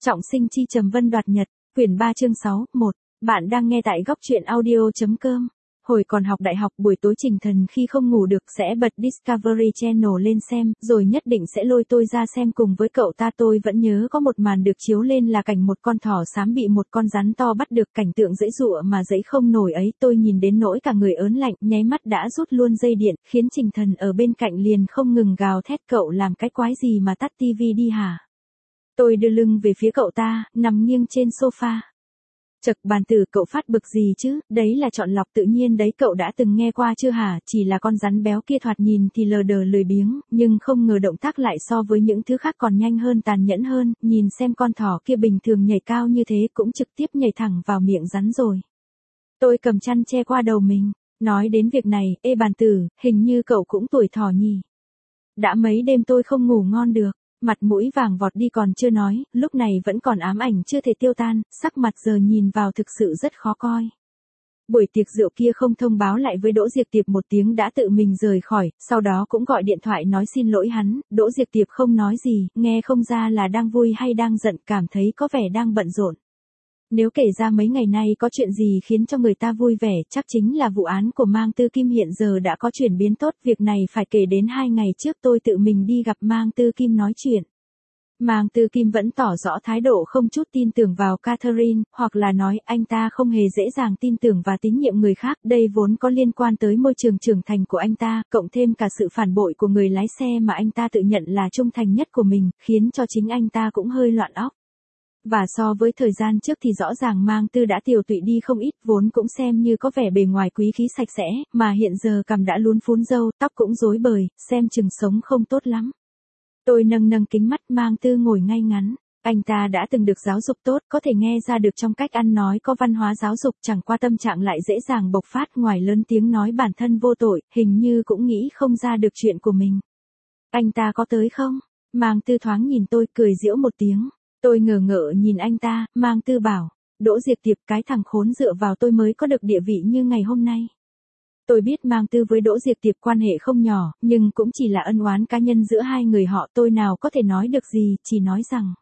Trọng sinh chi trầm vân đoạt nhật, quyển 3 chương 6, 1. Bạn đang nghe tại góc truyện audio.com. Hồi còn học đại học buổi tối Trình Thần khi không ngủ được sẽ bật Discovery Channel lên xem, rồi nhất định sẽ lôi tôi ra xem cùng với cậu ta. Tôi vẫn nhớ có một màn được chiếu lên là cảnh một con thỏ xám bị một con rắn to bắt được, cảnh tượng giãy giụa mà giãy không nổi ấy. Tôi nhìn đến nỗi cả người ớn lạnh, nháy mắt đã rút luôn dây điện, khiến Trình Thần ở bên cạnh liền không ngừng gào thét: cậu làm cái quái gì mà tắt tivi đi hả? Tôi đưa lưng về phía cậu ta, nằm nghiêng trên sofa. Chậc bàn tử, cậu phát bực gì chứ, đấy là chọn lọc tự nhiên đấy, cậu đã từng nghe qua chưa hả? Chỉ là con rắn béo kia thoạt nhìn thì lờ đờ lười biếng, nhưng không ngờ động tác lại so với những thứ khác còn nhanh hơn, tàn nhẫn hơn. Nhìn xem, con thỏ kia bình thường nhảy cao như thế cũng trực tiếp nhảy thẳng vào miệng rắn rồi. Tôi cầm chăn che qua đầu mình. Nói đến việc này, ê bàn tử, hình như cậu cũng tuổi thỏ nhỉ? Đã mấy đêm tôi không ngủ ngon được. Mặt mũi vàng vọt đi còn chưa nói, lúc này vẫn còn ám ảnh chưa thể tiêu tan, sắc mặt giờ nhìn vào thực sự rất khó coi. Buổi tiệc rượu kia không thông báo lại với Đỗ Diệp Tiệp một tiếng đã tự mình rời khỏi, sau đó cũng gọi điện thoại nói xin lỗi hắn. Đỗ Diệp Tiệp không nói gì, nghe không ra là đang vui hay đang giận, cảm thấy có vẻ đang bận rộn. Nếu kể ra mấy ngày nay có chuyện gì khiến cho người ta vui vẻ, chắc chính là vụ án của Mang Tư Kim hiện giờ đã có chuyển biến tốt. Việc này phải kể đến 2 ngày trước tôi tự mình đi gặp Mang Tư Kim nói chuyện. Mang Tư Kim vẫn tỏ rõ thái độ không chút tin tưởng vào Catherine, hoặc là nói anh ta không hề dễ dàng tin tưởng và tín nhiệm người khác. Đây vốn có liên quan tới môi trường trưởng thành của anh ta, cộng thêm cả sự phản bội của người lái xe mà anh ta tự nhận là trung thành nhất của mình, khiến cho chính anh ta cũng hơi loạn óc. Và so với thời gian trước thì rõ ràng Mang Tư đã tiều tụy đi không ít, vốn cũng xem như có vẻ bề ngoài quý khí sạch sẽ, mà hiện giờ cằm đã lún phún râu, tóc cũng rối bời, xem chừng sống không tốt lắm. Tôi nâng kính mắt, Mang Tư ngồi ngay ngắn. Anh ta đã từng được giáo dục tốt, có thể nghe ra được trong cách ăn nói có văn hóa giáo dục, chẳng qua tâm trạng lại dễ dàng bộc phát, ngoài lớn tiếng nói bản thân vô tội, hình như cũng nghĩ không ra được chuyện của mình. Anh ta có tới không? Mang Tư thoáng nhìn tôi, cười giễu một tiếng. Tôi ngờ ngợ nhìn anh ta, Mang Tư bảo, Đỗ Diệp Tiệp, cái thằng khốn dựa vào tôi mới có được địa vị như ngày hôm nay. Tôi biết Mang Tư với Đỗ Diệp Tiệp quan hệ không nhỏ, nhưng cũng chỉ là ân oán cá nhân giữa hai người họ, tôi nào có thể nói được gì, chỉ nói rằng: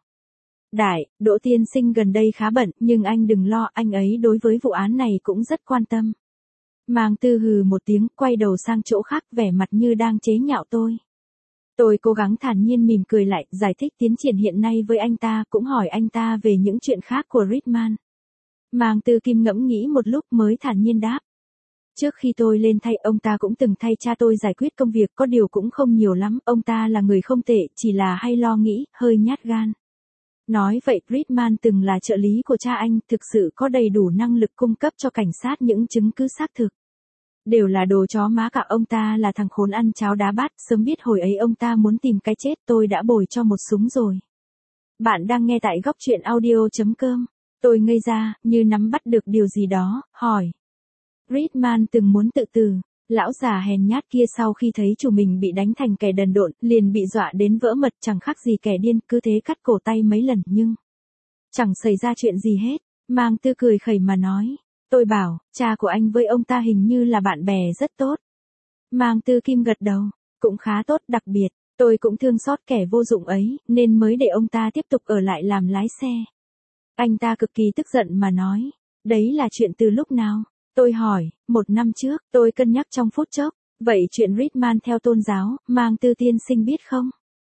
Đỗ tiên sinh gần đây khá bận, nhưng anh đừng lo, anh ấy đối với vụ án này cũng rất quan tâm. Mang Tư hừ một tiếng, quay đầu sang chỗ khác, vẻ mặt như đang chế nhạo tôi. Tôi cố gắng thản nhiên mỉm cười lại, giải thích tiến triển hiện nay với anh ta, cũng hỏi anh ta về những chuyện khác của Ritman. Mang Tư Kim ngẫm nghĩ một lúc mới thản nhiên đáp. Trước khi tôi lên thay, ông ta cũng từng thay cha tôi giải quyết công việc, có điều cũng không nhiều lắm, ông ta là người không tệ, chỉ là hay lo nghĩ, hơi nhát gan. Nói vậy, Ritman từng là trợ lý của cha anh, thực sự có đầy đủ năng lực cung cấp cho cảnh sát những chứng cứ xác thực. Đều là đồ chó má cả, ông ta là thằng khốn ăn cháo đá bát, sớm biết hồi ấy ông ta muốn tìm cái chết tôi đã bồi cho một súng rồi. Bạn đang nghe tại góc truyện audio.com. Tôi ngây ra, như nắm bắt được điều gì đó, hỏi. Ritman từng muốn tự tử, lão già hèn nhát kia sau khi thấy chủ mình bị đánh thành kẻ đần độn, liền bị dọa đến vỡ mật, chẳng khác gì kẻ điên, cứ thế cắt cổ tay mấy lần nhưng chẳng xảy ra chuyện gì hết. Mang Tư cười khẩy mà nói. Tôi bảo, cha của anh với ông ta hình như là bạn bè rất tốt. Mang Tư Kim gật đầu, cũng khá tốt, đặc biệt, tôi cũng thương xót kẻ vô dụng ấy, nên mới để ông ta tiếp tục ở lại làm lái xe. Anh ta cực kỳ tức giận mà nói, đấy là chuyện từ lúc nào? Tôi hỏi, 1 năm trước, tôi cân nhắc trong phút chốc, vậy chuyện Ritman theo tôn giáo, Mang Tư tiên sinh biết không?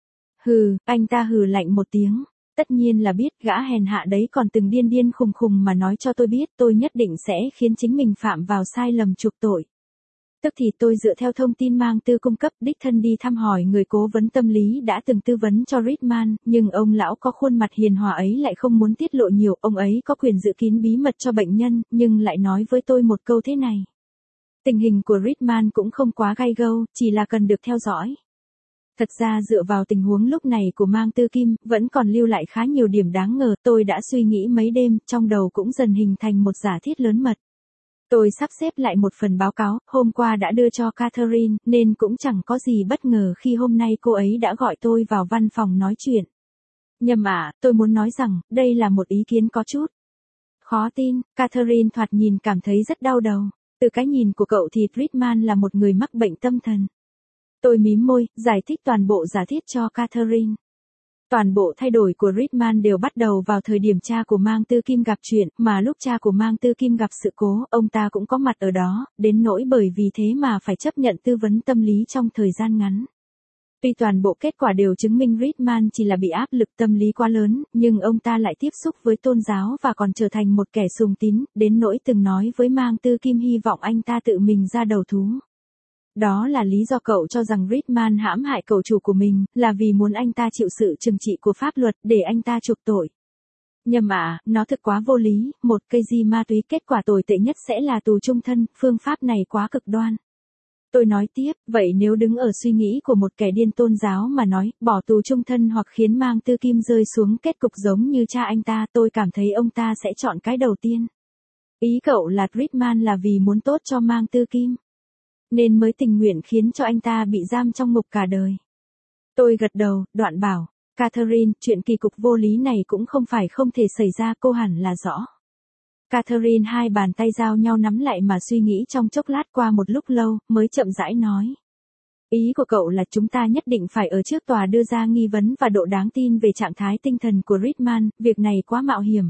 Hừ, anh ta hừ lạnh một tiếng. Tất nhiên là biết, gã hèn hạ đấy còn từng điên khùng mà nói cho tôi biết, tôi nhất định sẽ khiến chính mình phạm vào sai lầm chuộc tội. Tức thì tôi dựa theo thông tin Mang Tư cung cấp, đích thân đi thăm hỏi người cố vấn tâm lý đã từng tư vấn cho Ritman, nhưng ông lão có khuôn mặt hiền hòa ấy lại không muốn tiết lộ nhiều, ông ấy có quyền giữ kín bí mật cho bệnh nhân, nhưng lại nói với tôi một câu thế này. Tình hình của Ritman cũng không quá gay gâu, chỉ là cần được theo dõi. Thật ra dựa vào tình huống lúc này của Mang Tư Kim, vẫn còn lưu lại khá nhiều điểm đáng ngờ, tôi đã suy nghĩ mấy đêm, trong đầu cũng dần hình thành một giả thiết lớn mật. Tôi sắp xếp lại một phần báo cáo, hôm qua đã đưa cho Catherine, nên cũng chẳng có gì bất ngờ khi hôm nay cô ấy đã gọi tôi vào văn phòng nói chuyện. Nhầm ạ, tôi muốn nói rằng, đây là một ý kiến có chút khó tin. Catherine thoạt nhìn cảm thấy rất đau đầu. Từ cái nhìn của cậu thì Ritman là một người mắc bệnh tâm thần. Tôi mím môi, giải thích toàn bộ giả thiết cho Catherine. Toàn bộ thay đổi của Ridman đều bắt đầu vào thời điểm cha của Mang Tư Kim gặp chuyện, mà lúc cha của Mang Tư Kim gặp sự cố, ông ta cũng có mặt ở đó, đến nỗi bởi vì thế mà phải chấp nhận tư vấn tâm lý trong thời gian ngắn. Tuy toàn bộ kết quả đều chứng minh Ridman chỉ là bị áp lực tâm lý quá lớn, nhưng ông ta lại tiếp xúc với tôn giáo và còn trở thành một kẻ sùng tín, đến nỗi từng nói với Mang Tư Kim hy vọng anh ta tự mình ra đầu thú. Đó là lý do cậu cho rằng Ridman hãm hại cậu chủ của mình, là vì muốn anh ta chịu sự trừng trị của pháp luật để anh ta chuộc tội. Nhầm nó thực quá vô lý, một cây di ma túy kết quả tồi tệ nhất sẽ là tù chung thân, phương pháp này quá cực đoan. Tôi nói tiếp, vậy nếu đứng ở suy nghĩ của một kẻ điên tôn giáo mà nói, bỏ tù chung thân hoặc khiến Mang Tư Kim rơi xuống kết cục giống như cha anh ta, tôi cảm thấy ông ta sẽ chọn cái đầu tiên. Ý cậu là Ridman là vì muốn tốt cho Mang Tư Kim, nên mới tình nguyện khiến cho anh ta bị giam trong ngục cả đời. Tôi gật đầu, đoạn bảo, Catherine, chuyện kỳ cục vô lý này cũng không phải không thể xảy ra, cô hẳn là rõ. Catherine hai bàn tay giao nhau nắm lại mà suy nghĩ trong chốc lát, qua một lúc lâu, mới chậm rãi nói. Ý của cậu là chúng ta nhất định phải ở trước tòa đưa ra nghi vấn và độ đáng tin về trạng thái tinh thần của Ridman, việc này quá mạo hiểm.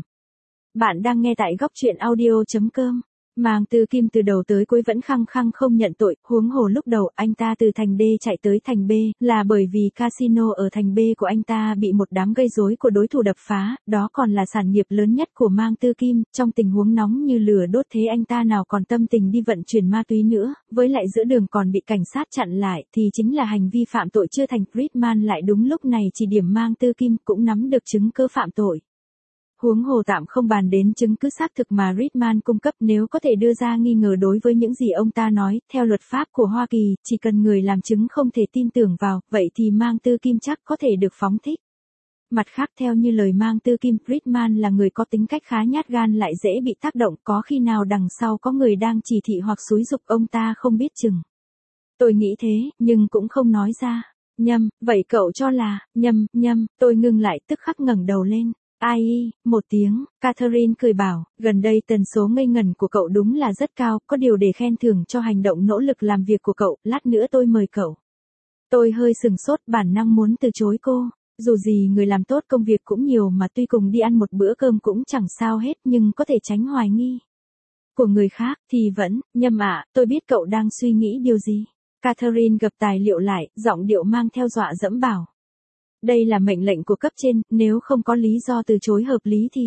Bạn đang nghe tại góc truyện audio.com. Mang Tư Kim từ đầu tới cuối vẫn khăng khăng không nhận tội, huống hồ lúc đầu anh ta từ thành D chạy tới thành B, là bởi vì casino ở thành B của anh ta bị một đám gây rối của đối thủ đập phá, đó còn là sản nghiệp lớn nhất của Mang Tư Kim, trong tình huống nóng như lửa đốt thế anh ta nào còn tâm tình đi vận chuyển ma túy nữa, với lại giữa đường còn bị cảnh sát chặn lại, thì chính là hành vi phạm tội chưa thành. Ridman lại đúng lúc này chỉ điểm Mang Tư Kim cũng nắm được chứng cứ phạm tội. Huống hồ tạm không bàn đến chứng cứ xác thực mà Ridman cung cấp, nếu có thể đưa ra nghi ngờ đối với những gì ông ta nói, theo luật pháp của Hoa Kỳ, chỉ cần người làm chứng không thể tin tưởng vào, vậy thì Mang Tư Kim chắc có thể được phóng thích. Mặt khác theo như lời Mang Tư Kim, Ridman là người có tính cách khá nhát gan lại dễ bị tác động, có khi nào đằng sau có người đang chỉ thị hoặc xúi giục ông ta không biết chừng. Tôi nghĩ thế, nhưng cũng không nói ra. Nhầm, vậy cậu cho là, nhầm, tôi ngưng lại tức khắc ngẩng đầu lên. Ai, một tiếng, Catherine cười bảo, gần đây tần số ngây ngẩn của cậu đúng là rất cao, có điều để khen thưởng cho hành động nỗ lực làm việc của cậu, lát nữa tôi mời cậu. Tôi hơi sừng sốt, bản năng muốn từ chối cô, dù gì người làm tốt công việc cũng nhiều mà, tuy cùng đi ăn một bữa cơm cũng chẳng sao hết, nhưng có thể tránh hoài nghi của người khác, thì vẫn, nhầm tôi biết cậu đang suy nghĩ điều gì. Catherine gập tài liệu lại, giọng điệu mang theo dọa dẫm bảo. Đây là mệnh lệnh của cấp trên, nếu không có lý do từ chối hợp lý thì...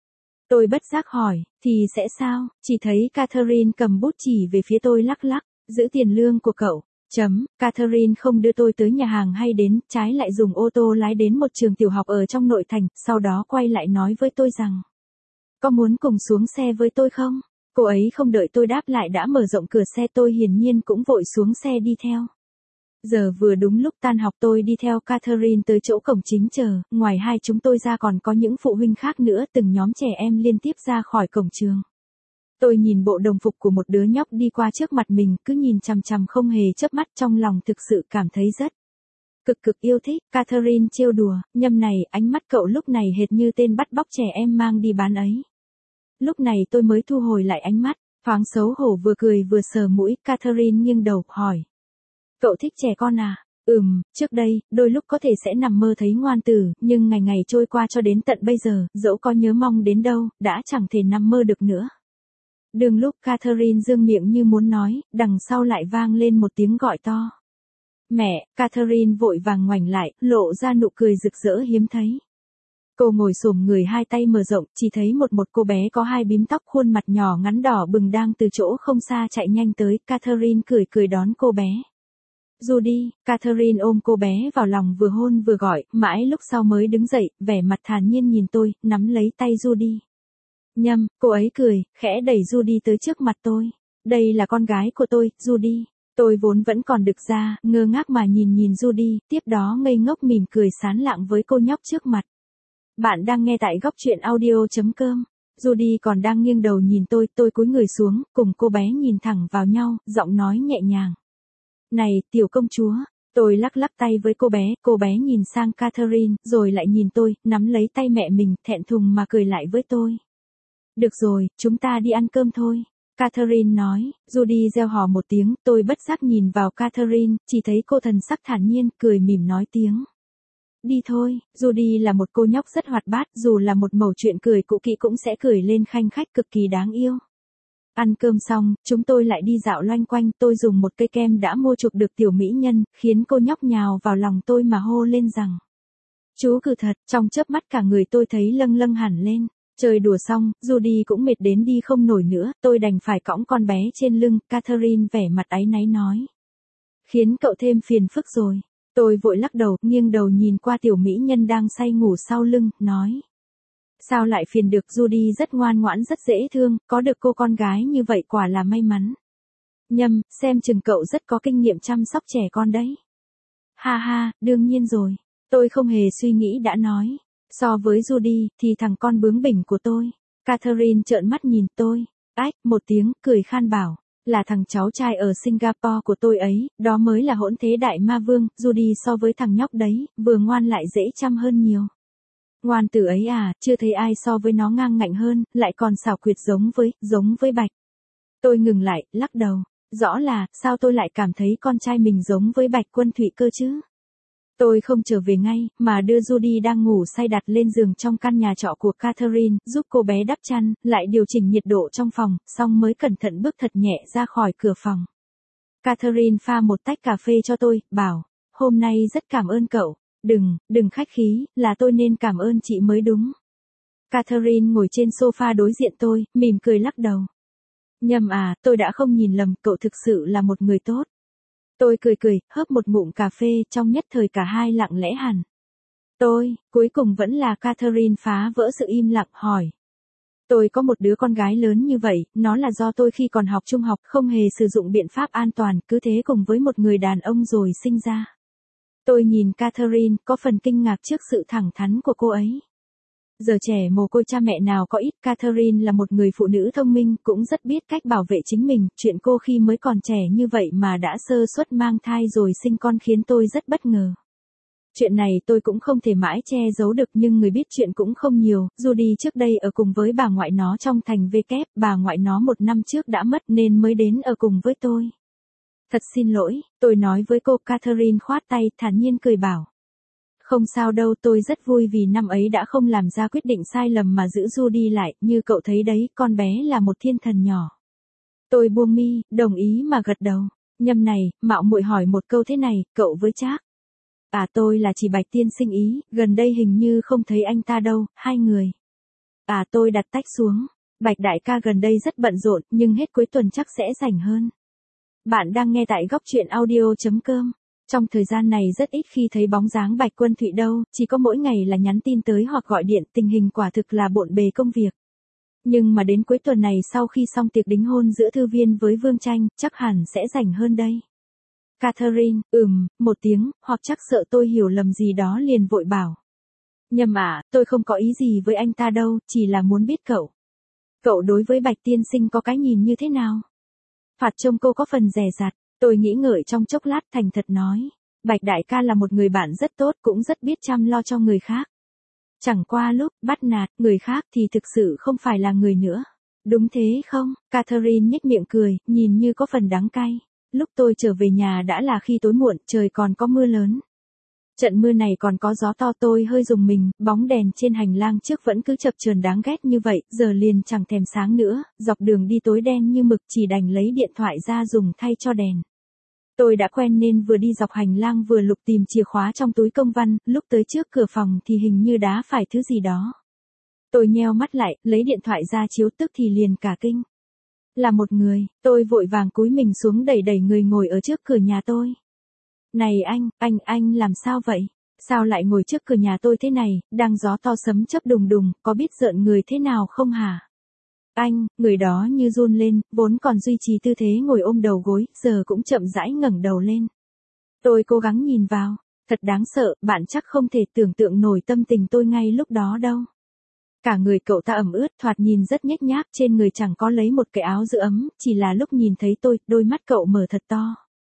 Tôi bất giác hỏi, thì sẽ sao? Chỉ thấy Catherine cầm bút chỉ về phía tôi lắc lắc, giữ tiền lương của cậu. Catherine không đưa tôi tới nhà hàng hay đến, trái lại dùng ô tô lái đến một trường tiểu học ở trong nội thành, sau đó quay lại nói với tôi rằng. Có muốn cùng xuống xe với tôi không? Cô ấy không đợi tôi đáp lại đã mở rộng cửa xe, tôi hiển nhiên cũng vội xuống xe đi theo. Giờ vừa đúng lúc tan học, tôi đi theo Catherine tới chỗ cổng chính chờ, ngoài hai chúng tôi ra còn có những phụ huynh khác nữa, từng nhóm trẻ em liên tiếp ra khỏi cổng trường. Tôi nhìn bộ đồng phục của một đứa nhóc đi qua trước mặt mình, cứ nhìn chằm chằm không hề chớp mắt, trong lòng thực sự cảm thấy rất cực yêu thích. Catherine trêu đùa, nhầm này, ánh mắt cậu lúc này hệt như tên bắt bóc trẻ em mang đi bán ấy. Lúc này tôi mới thu hồi lại ánh mắt, thoáng xấu hổ vừa cười vừa sờ mũi. Catherine nghiêng đầu, hỏi. Cậu thích trẻ con à? Trước đây, đôi lúc có thể sẽ nằm mơ thấy ngoan tử, nhưng ngày ngày trôi qua cho đến tận bây giờ, dẫu có nhớ mong đến đâu, đã chẳng thể nằm mơ được nữa. Đường lúc Catherine dương miệng như muốn nói, đằng sau lại vang lên một tiếng gọi to. Mẹ! Catherine vội vàng ngoảnh lại, lộ ra nụ cười rực rỡ hiếm thấy. Cô ngồi xổm người, hai tay mở rộng, chỉ thấy một cô bé có hai bím tóc, khuôn mặt nhỏ ngắn đỏ bừng đang từ chỗ không xa chạy nhanh tới. Catherine cười đón cô bé. Judy, Catherine ôm cô bé vào lòng vừa hôn vừa gọi, mãi lúc sau mới đứng dậy, vẻ mặt thản nhiên nhìn tôi, nắm lấy tay Judy. Nhầm, cô ấy cười, khẽ đẩy Judy tới trước mặt tôi. Đây là con gái của tôi, Judy. Tôi vốn vẫn còn đực ra, ngơ ngác mà nhìn Judy, tiếp đó ngây ngốc mỉm cười sán lạng với cô nhóc trước mặt. Bạn đang nghe tại góc truyện audio.com. Judy còn đang nghiêng đầu nhìn tôi cúi người xuống, cùng cô bé nhìn thẳng vào nhau, giọng nói nhẹ nhàng. Này, tiểu công chúa. Tôi lắc tay với cô bé nhìn sang Catherine, rồi lại nhìn tôi, nắm lấy tay mẹ mình, thẹn thùng mà cười lại với tôi. Được rồi, chúng ta đi ăn cơm thôi. Catherine nói. Judy reo hò một tiếng, tôi bất giác nhìn vào Catherine, chỉ thấy cô thần sắc thản nhiên, cười mỉm nói tiếng. đi thôi. Judy là một cô nhóc rất hoạt bát, dù là một mẩu chuyện cười cũ kỹ cũng sẽ cười lên khanh khách cực kỳ đáng yêu. Ăn cơm xong, chúng tôi lại đi dạo loanh quanh, tôi dùng một cây kem đã mua chụp được tiểu mỹ nhân, khiến cô nhóc nhào vào lòng tôi mà hô lên rằng. Chú cừ thật, trong chớp mắt cả người tôi thấy lâng lâng hẳn lên. Chơi đùa xong, Judy cũng mệt đến đi không nổi nữa, tôi đành phải cõng con bé trên lưng, Catherine vẻ mặt áy náy nói. Khiến cậu thêm phiền phức rồi. Tôi vội lắc đầu, nghiêng đầu nhìn qua tiểu mỹ nhân đang say ngủ sau lưng, nói. Sao lại phiền được, Judy rất ngoan ngoãn rất dễ thương, có được cô con gái như vậy quả là may mắn. Nhâm, xem chừng cậu rất có kinh nghiệm chăm sóc trẻ con đấy. Ha ha, đương nhiên rồi. Tôi không hề suy nghĩ đã nói. So với Judy, thì thằng con bướng bỉnh của tôi. Catherine trợn mắt nhìn tôi. Ách, một tiếng, cười khan bảo. Là thằng cháu trai ở Singapore của tôi ấy, đó mới là hỗn thế đại ma vương, Judy so với thằng nhóc đấy, vừa ngoan lại dễ chăm hơn nhiều. Ngoan tử ấy à, chưa thấy ai so với nó ngang ngạnh hơn, lại còn xảo quyệt giống với Bạch. Tôi ngừng lại, lắc đầu. Rõ là, sao tôi lại cảm thấy con trai mình giống với Bạch Quân Thụy cơ chứ? Tôi không trở về ngay, mà đưa Judy đang ngủ say đặt lên giường trong căn nhà trọ của Catherine, giúp cô bé đắp chăn, lại điều chỉnh nhiệt độ trong phòng, xong mới cẩn thận bước thật nhẹ ra khỏi cửa phòng. Catherine pha một tách cà phê cho tôi, bảo, hôm nay rất cảm ơn cậu. Đừng khách khí, là tôi nên cảm ơn chị mới đúng. Catherine ngồi trên sofa đối diện tôi, mỉm cười lắc đầu. Nhầm à, tôi đã không nhìn lầm, cậu thực sự là một người tốt. Tôi cười, hớp một ngụm cà phê, trong nhất thời cả hai lặng lẽ hẳn. Cuối cùng vẫn là Catherine phá vỡ sự im lặng hỏi. Tôi có một đứa con gái lớn như vậy, nó là do tôi khi còn học trung học không hề sử dụng biện pháp an toàn, cứ thế cùng với một người đàn ông rồi sinh ra. Tôi nhìn Catherine, có phần kinh ngạc trước sự thẳng thắn của cô ấy. Giờ trẻ mồ côi cha mẹ nào có ít, Catherine là một người phụ nữ thông minh, cũng rất biết cách bảo vệ chính mình, chuyện cô khi mới còn trẻ như vậy mà đã sơ suất mang thai rồi sinh con khiến tôi rất bất ngờ. Chuyện này tôi cũng không thể mãi che giấu được nhưng người biết chuyện cũng không nhiều, Judy trước đây ở cùng với bà ngoại nó trong thành V kép, bà ngoại nó 1 năm trước đã mất nên mới đến ở cùng với tôi. Thật xin lỗi, tôi nói với cô. Catherine khoát tay, thản nhiên cười bảo. Không sao đâu, tôi rất vui vì năm ấy đã không làm ra quyết định sai lầm mà giữ Judy lại, như cậu thấy đấy, con bé là một thiên thần nhỏ. Tôi buông mi, đồng ý mà gật đầu. Nhâm này, mạo muội hỏi một câu thế này, cậu với Trác. À tôi là chỉ Bạch tiên sinh ý, gần đây hình như không thấy anh ta đâu, hai người. À tôi đặt tách xuống. Bạch đại ca gần đây rất bận rộn, nhưng hết cuối tuần chắc sẽ rảnh hơn. Bạn đang nghe tại góc truyện audio.com. Trong thời gian này rất ít khi thấy bóng dáng Bạch Quân Thụy đâu, chỉ có mỗi ngày là nhắn tin tới hoặc gọi điện, tình hình quả thực là bộn bề công việc. Nhưng mà đến cuối tuần này sau khi xong tiệc đính hôn giữa Thư Viên với Vương Tranh, chắc hẳn sẽ rảnh hơn đây. Catherine, một tiếng, hoặc chắc sợ tôi hiểu lầm gì đó liền vội bảo. Nhầm à, tôi không có ý gì với anh ta đâu, chỉ là muốn biết cậu. Cậu đối với Bạch tiên sinh có cái nhìn như thế nào? Phạt trông cô có phần dè dặt, tôi nghĩ ngợi trong chốc lát thành thật nói. Bạch đại ca là một người bạn rất tốt, cũng rất biết chăm lo cho người khác. Chẳng qua lúc bắt nạt người khác thì thực sự không phải là người nữa. Đúng thế không? Catherine nhếch miệng cười, nhìn như có phần đắng cay. Lúc tôi trở về nhà đã là khi tối muộn, trời còn có mưa lớn. Trận mưa này còn có gió to, tôi hơi rùng mình, bóng đèn trên hành lang trước vẫn cứ chập chờn đáng ghét như vậy, giờ liền chẳng thèm sáng nữa, dọc đường đi tối đen như mực, chỉ đành lấy điện thoại ra dùng thay cho đèn. Tôi đã quen nên vừa đi dọc hành lang vừa lục tìm chìa khóa trong túi công văn, lúc tới trước cửa phòng thì hình như đá phải thứ gì đó. Tôi nheo mắt lại, lấy điện thoại ra chiếu tức thì liền cả kinh. Là một người, tôi vội vàng cúi mình xuống đẩy người ngồi ở trước cửa nhà tôi. Này anh làm sao vậy? Sao lại ngồi trước cửa nhà tôi thế này, đang gió to sấm chớp đùng đùng, có biết rợn người thế nào không hả? Anh, người đó như run lên, vốn còn duy trì tư thế ngồi ôm đầu gối, giờ cũng chậm rãi ngẩng đầu lên. Tôi cố gắng nhìn vào, thật đáng sợ, bạn chắc không thể tưởng tượng nổi tâm tình tôi ngay lúc đó đâu. Cả người cậu ta ẩm ướt, thoạt nhìn rất nhếch nhác, trên người chẳng có lấy một cái áo giữ ấm, chỉ là lúc nhìn thấy tôi, đôi mắt cậu mở thật to.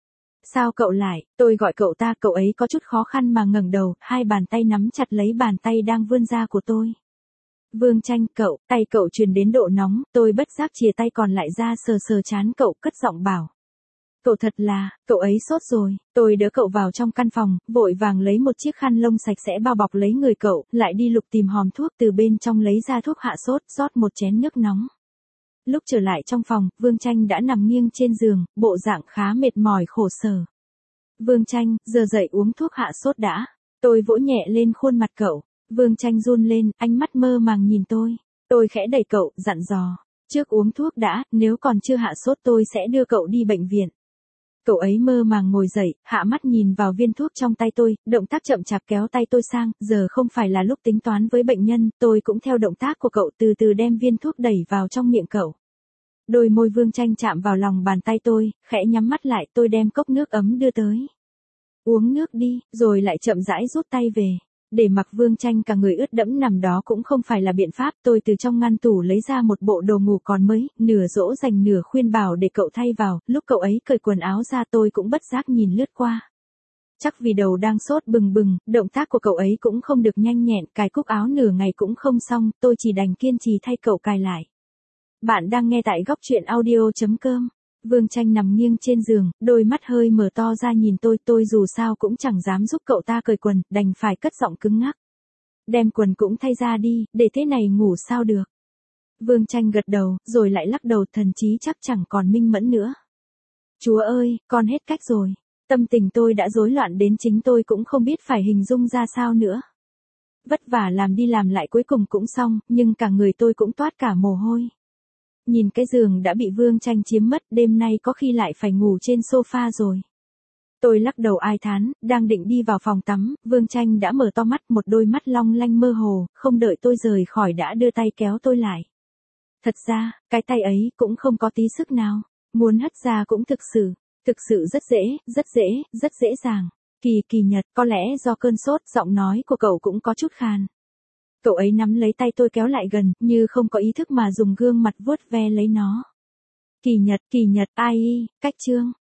Sao cậu lại, tôi gọi cậu ta, cậu ấy có chút khó khăn mà ngẩng đầu, hai bàn tay nắm chặt lấy bàn tay đang vươn ra của tôi. Vương Tranh, tay cậu truyền đến độ nóng, tôi bất giác chìa tay còn lại ra sờ trán cậu, cất giọng bảo. Cậu thật là, cậu ấy sốt rồi, tôi đỡ cậu vào trong căn phòng, vội vàng lấy một chiếc khăn lông sạch sẽ bao bọc lấy người cậu, lại đi lục tìm hòm thuốc từ bên trong lấy ra thuốc hạ sốt, rót một chén nước nóng. Lúc trở lại trong phòng, Vương Tranh đã nằm nghiêng trên giường, bộ dạng khá mệt mỏi khổ sở. Vương Tranh, giờ dậy uống thuốc hạ sốt đã. Tôi vỗ nhẹ lên khuôn mặt cậu. Vương Tranh run lên, ánh mắt mơ màng nhìn tôi. Tôi khẽ đẩy cậu, dặn dò. Trước uống thuốc đã, nếu còn chưa hạ sốt tôi sẽ đưa cậu đi bệnh viện. Cậu ấy mơ màng ngồi dậy, hạ mắt nhìn vào viên thuốc trong tay tôi, động tác chậm chạp kéo tay tôi sang, giờ không phải là lúc tính toán với bệnh nhân, tôi cũng theo động tác của cậu từ từ đem viên thuốc đẩy vào trong miệng cậu. Đôi môi Vương Tranh chạm vào lòng bàn tay tôi, khẽ nhắm mắt lại, tôi đem cốc nước ấm đưa tới. Uống nước đi, rồi lại chậm rãi rút tay về. Để mặc Vương Tranh cả người ướt đẫm nằm đó cũng không phải là biện pháp, tôi từ trong ngăn tủ lấy ra một bộ đồ ngủ còn mới, nửa dỗ dành nửa khuyên bảo để cậu thay vào, lúc cậu ấy cởi quần áo ra tôi cũng bất giác nhìn lướt qua. Chắc vì đầu đang sốt bừng bừng, động tác của cậu ấy cũng không được nhanh nhẹn, cài cúc áo nửa ngày cũng không xong, tôi chỉ đành kiên trì thay cậu cài lại. Bạn đang nghe tại góc truyện audio.com. Vương Tranh nằm nghiêng trên giường, đôi mắt hơi mở to ra nhìn tôi dù sao cũng chẳng dám giúp cậu ta cởi quần, đành phải cất giọng cứng ngắc. Đem quần cũng thay ra đi, để thế này ngủ sao được. Vương Tranh gật đầu, rồi lại lắc đầu, thần trí chắc chẳng còn minh mẫn nữa. Chúa ơi, con hết cách rồi. Tâm tình tôi đã rối loạn đến chính tôi cũng không biết phải hình dung ra sao nữa. Vất vả làm đi làm lại cuối cùng cũng xong, nhưng cả người tôi cũng toát cả mồ hôi. Nhìn cái giường đã bị Vương Tranh chiếm mất, đêm nay có khi lại phải ngủ trên sofa rồi. Tôi lắc đầu ai thán, đang định đi vào phòng tắm, Vương Tranh đã mở to mắt, một đôi mắt long lanh mơ hồ, không đợi tôi rời khỏi đã đưa tay kéo tôi lại. Thật ra, cái tay ấy cũng không có tí sức nào, muốn hất ra cũng thực sự rất dễ dàng. Kỳ Nhật, có lẽ do cơn sốt, giọng nói của cậu cũng có chút khàn. Cậu ấy nắm lấy tay tôi kéo lại gần, như không có ý thức mà dùng gương mặt vuốt ve lấy nó. Kỳ Nhật, ai y, cách chương.